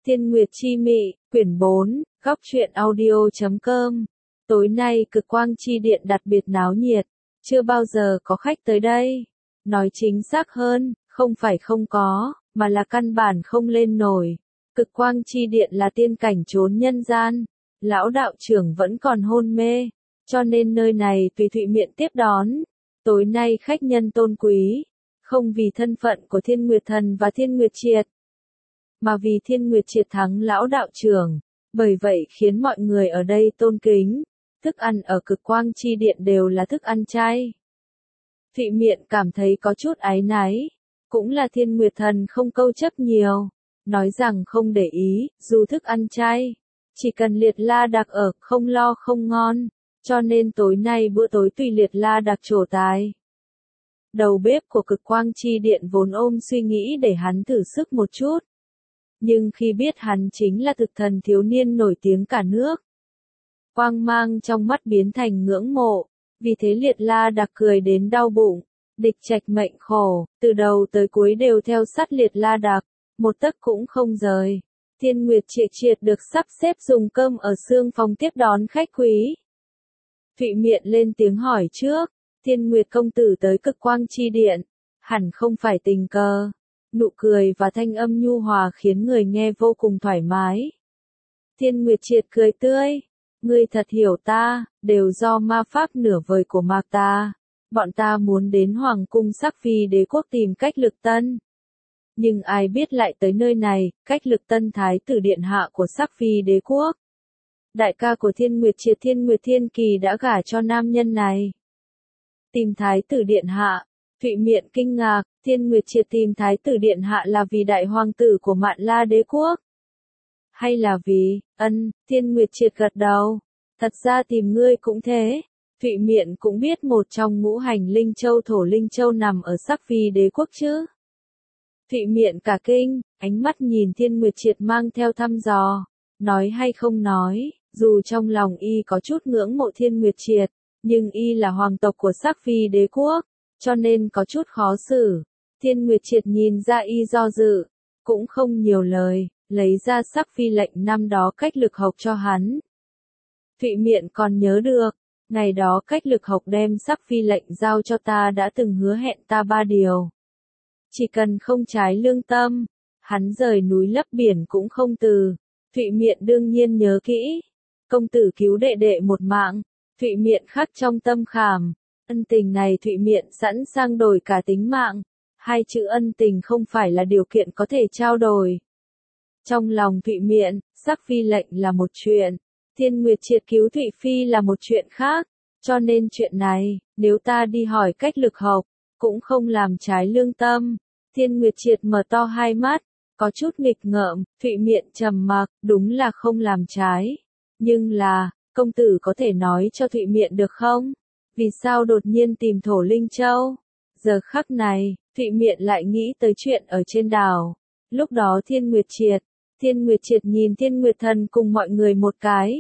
Thiên Nguyệt Chi Mị, quyển 4, góc truyện audio.com. Tối nay Cực Quang Chi Điện đặc biệt náo nhiệt, chưa bao giờ có khách tới đây. Nói chính xác hơn, không phải không có, mà là căn bản không lên nổi. Cực Quang Chi Điện là tiên cảnh trốn nhân gian, lão đạo trưởng vẫn còn hôn mê, cho nên nơi này tùy Thụy Miện tiếp đón. Tối nay khách nhân tôn quý, không vì thân phận của Thiên Nguyệt Thần và Thiên Nguyệt Triệt, mà vì Thiên Nguyệt Triệt thắng lão đạo trưởng, bởi vậy khiến mọi người ở đây tôn kính. Thức ăn ở Cực Quang Chi Điện đều là thức ăn chay. Thụy Miện cảm thấy có chút áy náy, cũng là Thiên Nguyệt Thần không câu chấp nhiều, nói rằng không để ý, dù thức ăn chay, chỉ cần Liệt La Đặc ở, không lo không ngon, cho nên tối nay bữa tối tùy Liệt La Đặc trổ tài. Đầu bếp của Cực Quang Chi Điện vốn ôm suy nghĩ để hắn thử sức một chút. Nhưng khi biết hắn chính là thực thần thiếu niên nổi tiếng cả nước, quang mang trong mắt biến thành ngưỡng mộ, vì thế Liệt La Đặc cười đến đau bụng. Địch Trạch mệnh khổ, từ đầu tới cuối đều theo sát Liệt La Đặc, một tấc cũng không rời. Thiên Nguyệt Triệt được sắp xếp dùng cơm ở xương phòng tiếp đón khách quý. Thụy Miện lên tiếng hỏi trước, Thiên Nguyệt công tử tới Cực Quang Chi Điện, hẳn không phải tình cờ. Nụ cười và thanh âm nhu hòa khiến người nghe vô cùng thoải mái. Thiên Nguyệt Triệt cười tươi, ngươi thật hiểu ta, đều do ma pháp nửa vời của Mạc ta. Bọn ta muốn đến Hoàng cung Sắc Phi Đế quốc tìm Cách Lực Tân. Nhưng ai biết lại tới nơi này, Cách Lực Tân thái tử điện hạ của Sắc Phi Đế quốc. Đại ca của Thiên Nguyệt Triệt Thiên Nguyệt Thiên Kỳ đã gả cho nam nhân này. Tìm thái tử điện hạ. Thụy Miện kinh ngạc, Thiên Nguyệt Triệt tìm thái tử điện hạ là vì đại hoàng tử của Mạn La Đế quốc? Hay là vì, Thiên Nguyệt Triệt gật đầu. Thật ra tìm ngươi cũng thế. Thụy Miện cũng biết một trong ngũ hành linh châu thổ linh châu nằm ở Sắc Phi Đế quốc chứ. Thụy Miện cả kinh, ánh mắt nhìn Thiên Nguyệt Triệt mang theo thăm dò. Nói hay không nói, dù trong lòng y có chút ngưỡng mộ Thiên Nguyệt Triệt, nhưng y là hoàng tộc của Sắc Phi Đế quốc, cho nên có chút khó xử. Thiên Nguyệt Triệt nhìn ra y do dự, cũng không nhiều lời, lấy ra Sắc Phi lệnh năm đó Cách Lực Hộc cho hắn. Thụy Miện còn nhớ được, ngày đó Cách Lực Hộc đem Sắc Phi lệnh giao cho ta đã từng hứa hẹn ta 3 điều. Chỉ cần không trái lương tâm, hắn rời núi lấp biển cũng không từ. Thụy Miện đương nhiên nhớ kỹ. Công tử cứu đệ đệ một mạng, Thụy Miện khắc trong tâm khảm. Ân tình này Thụy Miện sẵn sàng đổi cả tính mạng. 2 chữ ân tình không phải là điều kiện có thể trao đổi. Trong lòng Thụy Miện, Sắc Phi lệnh là một chuyện, Thiên Nguyệt Triệt cứu Thụy Phi là một chuyện khác. Cho nên chuyện này, nếu ta đi hỏi Cách Lực Hộc, cũng không làm trái lương tâm. Thiên Nguyệt Triệt mở to hai mắt, có chút nghịch ngợm. Thụy Miện trầm mặc, đúng là không làm trái. Nhưng là, công tử có thể nói cho Thụy Miện được không? Vì sao đột nhiên tìm Thổ Linh Châu? Giờ khắc này, Thụy Miện lại nghĩ tới chuyện ở trên đảo. Lúc đó Thiên Nguyệt Triệt nhìn Thiên Nguyệt Thần cùng mọi người một cái.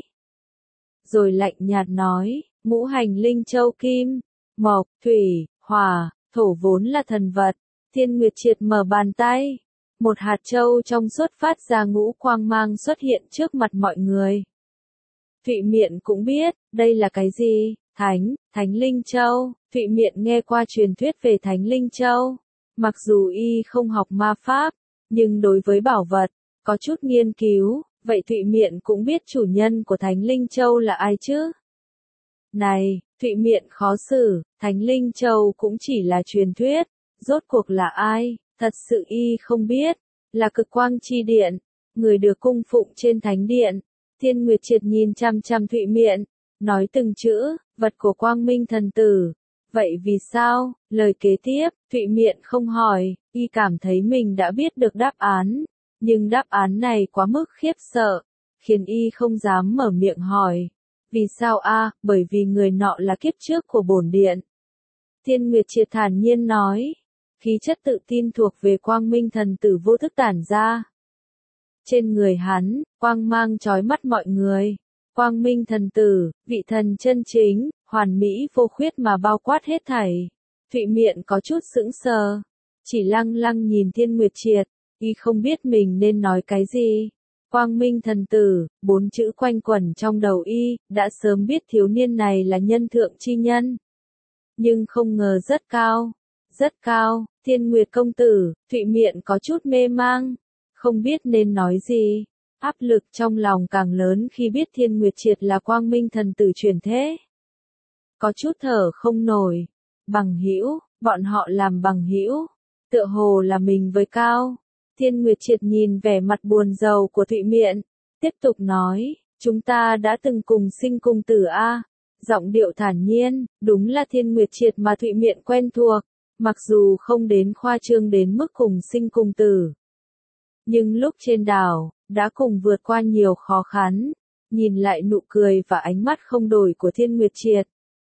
Rồi lạnh nhạt nói, ngũ hành linh châu kim, mộc, thủy, hỏa, thổ vốn là thần vật. Thiên Nguyệt Triệt mở bàn tay. Một hạt châu trong suốt phát ra ngũ quang mang xuất hiện trước mặt mọi người. Thụy Miện cũng biết, đây là cái gì? Thánh Linh Châu. Thụy Miện nghe qua truyền thuyết về Thánh Linh Châu. Mặc dù y không học ma pháp, nhưng đối với bảo vật, có chút nghiên cứu, vậy Thụy Miện cũng biết chủ nhân của Thánh Linh Châu là ai chứ? Này, Thụy Miện khó xử, Thánh Linh Châu cũng chỉ là truyền thuyết, rốt cuộc là ai? Thật sự y không biết, là Cực Quang Chi Điện, người được cung phụng trên Thánh Điện. Thiên Nguyệt Triệt nhìn chăm chăm Thụy Miện, nói từng chữ, vật của Quang Minh thần tử. Vậy vì sao? Lời kế tiếp, Thụy Miện không hỏi, y cảm thấy mình đã biết được đáp án, nhưng đáp án này quá mức khiếp sợ, khiến y không dám mở miệng hỏi. Vì sao a? Bởi vì người nọ là kiếp trước của bổn điện. Thiên Nguyệt Triệt thản nhiên nói, khí chất tự tin thuộc về Quang Minh thần tử vô thức tản ra. Trên người hắn, quang mang chói mắt mọi người. Quang Minh thần tử, vị thần chân chính, hoàn mỹ vô khuyết mà bao quát hết thảy. Thụy Miện có chút sững sờ, chỉ lăng lăng nhìn Thiên Nguyệt Triệt, y không biết mình nên nói cái gì. Quang Minh thần tử, 4 chữ quanh quẩn trong đầu y, đã sớm biết thiếu niên này là nhân thượng chi nhân. Nhưng không ngờ rất cao, Thiên Nguyệt công tử, Thụy Miện có chút mê mang, không biết nên nói gì. Áp lực trong lòng càng lớn khi biết Thiên Nguyệt Triệt là Quang Minh thần tử chuyển thế. Có chút thở không nổi. Bằng hữu, bọn họ làm bằng hữu, tựa hồ là mình với Cao. Thiên Nguyệt Triệt nhìn vẻ mặt buồn rầu của Thụy Miện, tiếp tục nói, chúng ta đã từng cùng sinh cùng tử a. Giọng điệu thản nhiên, đúng là Thiên Nguyệt Triệt mà Thụy Miện quen thuộc, mặc dù không đến khoa trương đến mức cùng sinh cùng tử. Nhưng lúc trên đảo, đã cùng vượt qua nhiều khó khăn, nhìn lại nụ cười và ánh mắt không đổi của Thiên Nguyệt Triệt.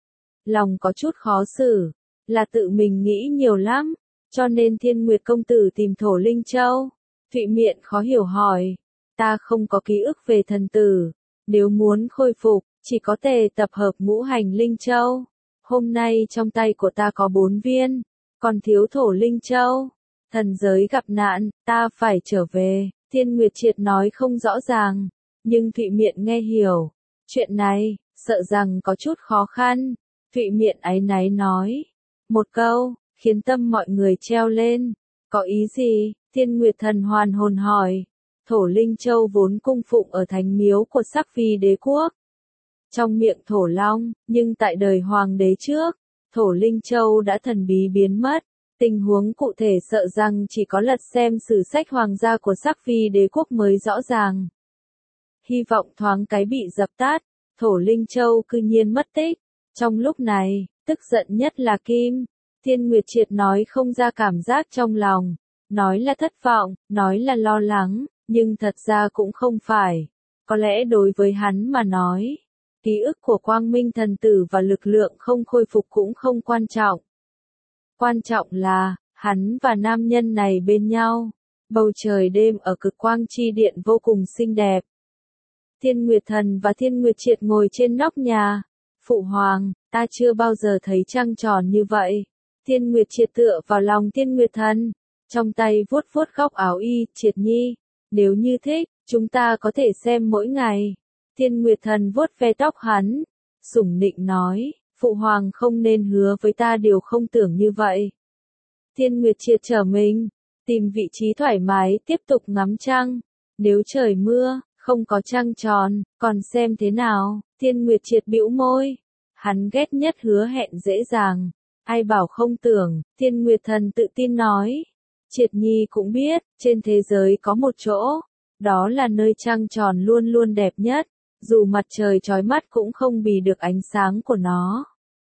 Lòng có chút khó xử, là tự mình nghĩ nhiều lắm, cho nên Thiên Nguyệt công tử tìm Thổ Linh Châu. Thụy Miện khó hiểu hỏi, ta không có ký ức về thần tử, nếu muốn khôi phục, chỉ có thể tập hợp ngũ hành Linh Châu. Hôm nay trong tay của ta có 4 viên, còn thiếu Thổ Linh Châu. Thần giới gặp nạn, ta phải trở về. Thiên Nguyệt Triệt nói không rõ ràng, nhưng Thụy Miện nghe hiểu. Chuyện này, sợ rằng có chút khó khăn. Thụy Miện áy náy nói. Một câu, khiến tâm mọi người treo lên. Có ý gì? Thiên Nguyệt thần hoàn hồn hỏi. Thổ Linh Châu vốn cung phụng ở thánh miếu của Sắc Phi đế quốc. Trong miệng Thổ Long, nhưng tại đời Hoàng đế trước, Thổ Linh Châu đã thần bí biến mất. Tình huống cụ thể sợ rằng chỉ có lật xem sử sách hoàng gia của Sắc Phi đế quốc mới rõ ràng. Hy vọng thoáng cái bị dập tắt, Thổ Linh Châu cư nhiên mất tích. Trong lúc này, tức giận nhất là Kim. Thiên Nguyệt Triệt nói không ra cảm giác trong lòng, nói là thất vọng, nói là lo lắng, nhưng thật ra cũng không phải. Có lẽ đối với hắn mà nói, ký ức của Quang Minh thần tử và lực lượng không khôi phục cũng không quan trọng. Quan trọng là, hắn và nam nhân này bên nhau. Bầu trời đêm ở Cực Quang Chi Điện vô cùng xinh đẹp. Thiên Nguyệt Thần và Thiên Nguyệt Triệt ngồi trên nóc nhà. Phụ hoàng, ta chưa bao giờ thấy trăng tròn như vậy. Thiên Nguyệt Triệt tựa vào lòng Thiên Nguyệt Thần, trong tay vuốt vuốt góc áo y, Triệt nhi. Nếu như thích, chúng ta có thể xem mỗi ngày. Thiên Nguyệt Thần vuốt ve tóc hắn, sủng nịnh nói. Phụ hoàng không nên hứa với ta điều không tưởng như vậy. Thiên Nguyệt Triệt trở mình, tìm vị trí thoải mái tiếp tục ngắm trăng. Nếu trời mưa, không có trăng tròn, còn xem thế nào? Thiên Nguyệt Triệt bĩu môi. Hắn ghét nhất hứa hẹn dễ dàng. Ai bảo không tưởng, Thiên Nguyệt Thần tự tin nói. Triệt nhi cũng biết, trên thế giới có một chỗ. Đó là nơi trăng tròn luôn luôn đẹp nhất. Dù mặt trời chói mắt cũng không bì được ánh sáng của nó.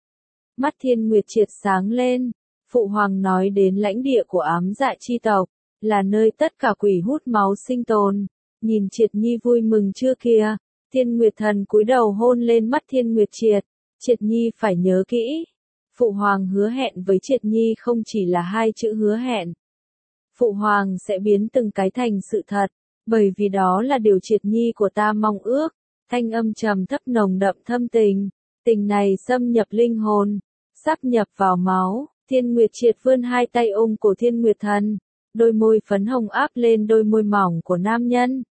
Mắt Thiên Nguyệt Triệt sáng lên. Phụ hoàng nói đến lãnh địa của ám dạ chi tộc, là nơi tất cả quỷ hút máu sinh tồn. Nhìn Triệt nhi vui mừng chưa kìa. Thiên Nguyệt Thần cúi đầu hôn lên mắt Thiên Nguyệt Triệt. Triệt nhi phải nhớ kỹ. Phụ hoàng hứa hẹn với Triệt nhi không chỉ là 2 chữ hứa hẹn. Phụ hoàng sẽ biến từng cái thành sự thật, bởi vì đó là điều Triệt nhi của ta mong ước. Thanh âm trầm thấp nồng đậm thâm tình. Tình này xâm nhập linh hồn, sắp nhập vào máu. Thiên Nguyệt Triệt vươn 2 tay ôm cổ Thiên Nguyệt Thần, đôi môi phấn hồng áp lên đôi môi mỏng của nam nhân.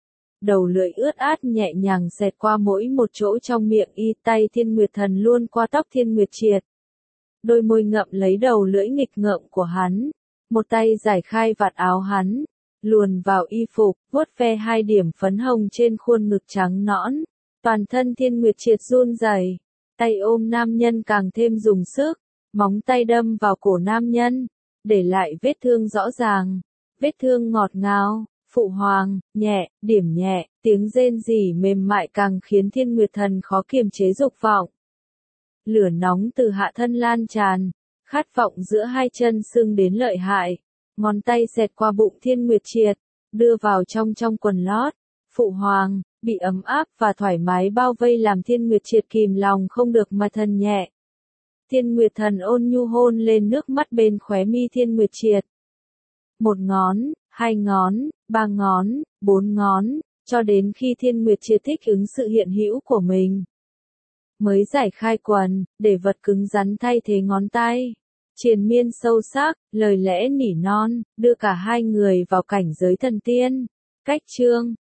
Đầu lưỡi ướt át nhẹ nhàng xẹt qua mỗi một chỗ trong miệng y, tay Thiên Nguyệt Thần luôn qua tóc Thiên Nguyệt Triệt. Đôi môi ngậm lấy đầu lưỡi nghịch ngợm của hắn, một tay giải khai vạt áo hắn, luồn vào y phục, vuốt ve 2 điểm phấn hồng trên khuôn ngực trắng nõn. Toàn thân Thiên Nguyệt Triệt run rẩy, tay ôm nam nhân càng thêm dùng sức, móng tay đâm vào cổ nam nhân, để lại vết thương rõ ràng, vết thương ngọt ngào. Phụ hoàng, nhẹ, điểm nhẹ, tiếng rên rỉ mềm mại càng khiến Thiên Nguyệt Thần khó kiềm chế dục vọng. Lửa nóng từ hạ thân lan tràn, khát vọng giữa 2 chân sưng đến lợi hại. Ngón tay xẹt qua bụng Thiên Nguyệt Triệt, đưa vào trong quần lót. Phụ hoàng, bị ấm áp và thoải mái bao vây làm Thiên Nguyệt Triệt kìm lòng không được mà thân nhẹ. Thiên Nguyệt Thần ôn nhu hôn lên nước mắt bên khóe mi Thiên Nguyệt Triệt. 1 ngón, 2 ngón, 3 ngón, 4 ngón, cho đến khi Thiên Nguyệt Triệt thích ứng sự hiện hữu của mình. Mới giải khai quần, để vật cứng rắn thay thế ngón tay. Triền miên sâu sắc, lời lẽ nỉ non, đưa cả 2 người vào cảnh giới thần tiên. Cách chương